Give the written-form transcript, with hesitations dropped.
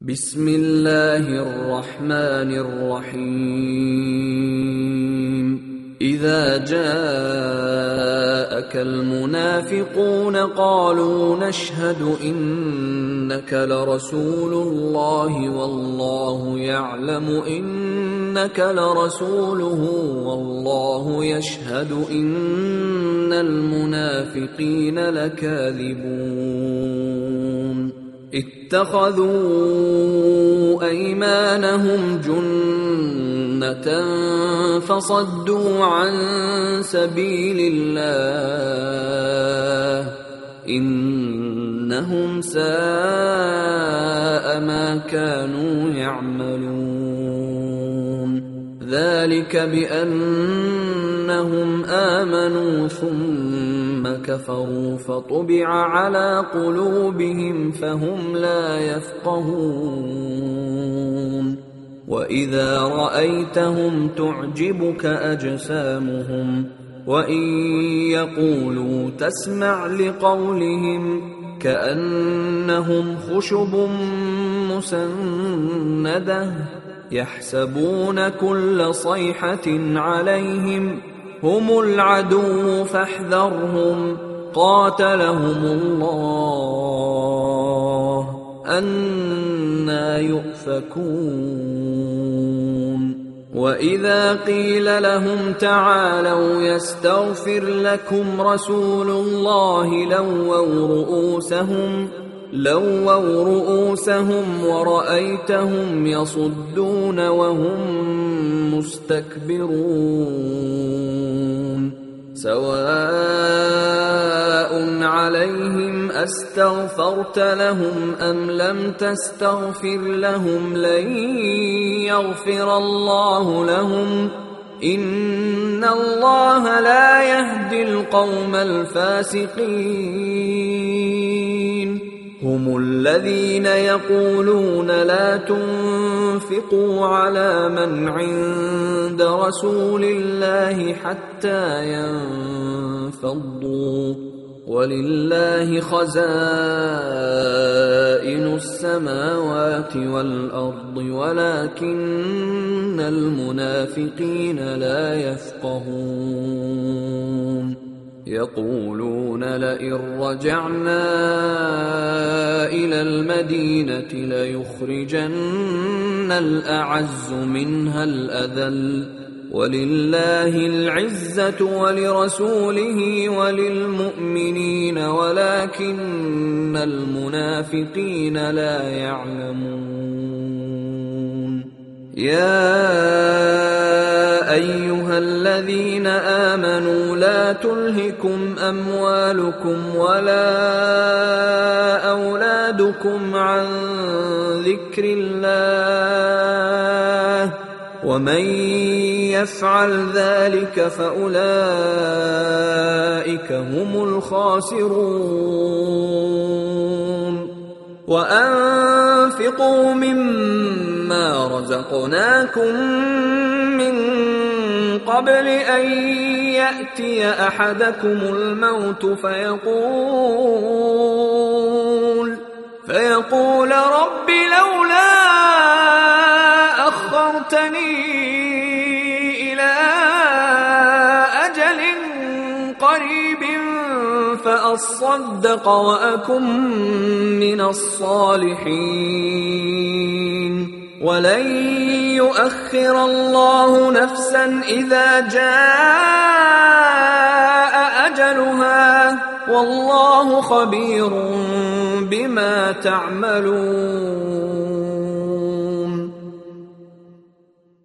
بسم الله الرحمن الرحيم إذا جاءك المنافقون قالوا نشهد إنك لرسول الله والله يعلم إنك لرسوله والله يشهد إن المنافقين لكاذبون اتخذوا أيمانهم جنة فصدوا عن سبيل الله إنهم ساء ما كانوا يعملون ذلك بأنهم آمنوا ثم كفروا فطبع على قلوبهم فهم لا يفقهون وإذا رأيتهم تعجبك أجسامهم وإن يقولوا تسمع لقولهم كأنهم خشب مسندة يحسبون كل صيحة عليهم هم العدو فاحذرهم قاتلهم الله أنى يؤفكون وإذا قيل لهم تعالوا يستغفر لكم رسول الله لووا رؤوسهم ورأيتهم يصدون وهم مستكبرون سواء عليهم أستغفرت لهم أم لم تستغفر لهم لن يغفر الله لهم إن الله لا يهدي القوم الفاسقين هم الذين يقولون لا تنفقوا على من عند رسول الله حتى ينفضوا ولله خزائن السماوات والأرض ولكن المنافقين لا يفقهون يقولون لئن رجعنا إلى المدينة ليخرجن الأعز منها الأذل ولله العزة ولرسوله وللمؤمنين ولكن المنافقين لا يعلمون يا أيها الذين آمنوا لا تلهكم أموالكم ولا أولادكم عن ذكر الله ومن يفعل ذلك فأولئك هم الخاسرون وأنفقوا مما رزقناكم من قبل أن يأتي أحدكم الموت فيقول رب لولا أخرتني إلى أجل قريب فأصدق وأكن من الصالحين ولن يؤخر الله نفسا إذا جاء أجلها والله خبير بما تعملون